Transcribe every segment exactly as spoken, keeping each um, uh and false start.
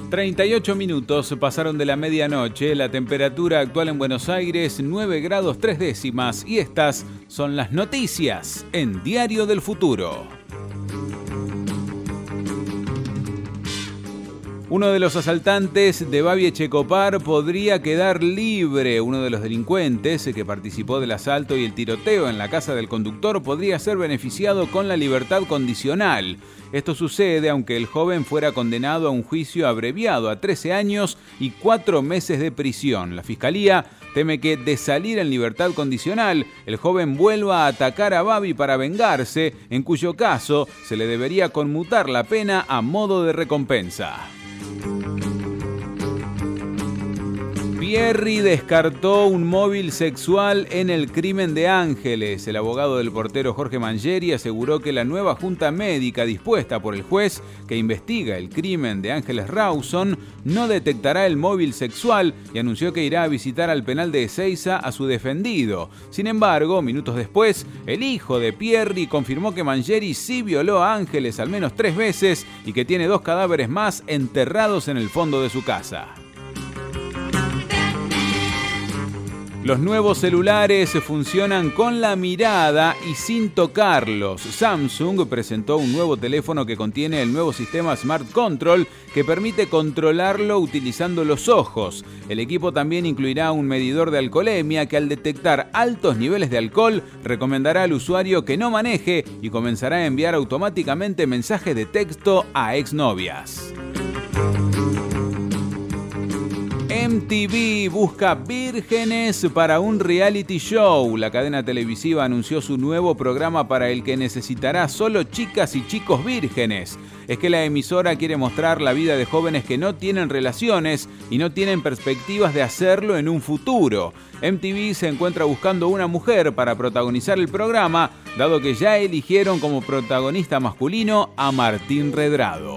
treinta y ocho minutos pasaron de la medianoche, la temperatura actual en Buenos Aires nueve grados tres décimas y estas son las noticias en Diario del Futuro. Uno de los asaltantes de Babi Echecopar podría quedar libre. Uno de los delincuentes que participó del asalto y el tiroteo en la casa del conductor podría ser beneficiado con la libertad condicional. Esto sucede aunque el joven fuera condenado a un juicio abreviado a trece años y cuatro meses de prisión. La Fiscalía teme que, de salir en libertad condicional, el joven vuelva a atacar a Babi para vengarse, en cuyo caso se le debería conmutar la pena a modo de recompensa. Pierri descartó un móvil sexual en el crimen de Ángeles. El abogado del portero Jorge Mangieri aseguró que la nueva junta médica dispuesta por el juez que investiga el crimen de Ángeles Rawson no detectará el móvil sexual y anunció que irá a visitar al penal de Ezeiza a su defendido. Sin embargo, minutos después, el hijo de Pierri confirmó que Mangieri sí violó a Ángeles al menos tres veces y que tiene dos cadáveres más enterrados en el fondo de su casa. Los nuevos celulares funcionan con la mirada y sin tocarlos. Samsung presentó un nuevo teléfono que contiene el nuevo sistema Smart Control que permite controlarlo utilizando los ojos. El equipo también incluirá un medidor de alcoholemia que, al detectar altos niveles de alcohol, recomendará al usuario que no maneje y comenzará a enviar automáticamente mensajes de texto a exnovias. M T V busca vírgenes para un reality show. La cadena televisiva anunció su nuevo programa para el que necesitará solo chicas y chicos vírgenes. Es que la emisora quiere mostrar la vida de jóvenes que no tienen relaciones y no tienen perspectivas de hacerlo en un futuro. M T V se encuentra buscando una mujer para protagonizar el programa, dado que ya eligieron como protagonista masculino a Martín Redrado.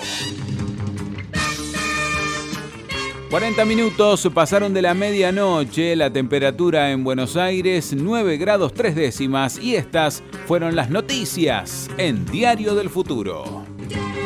cuarenta minutos pasaron de la medianoche, la temperatura en Buenos Aires nueve grados tres décimas y estas fueron las noticias en Diario del Futuro.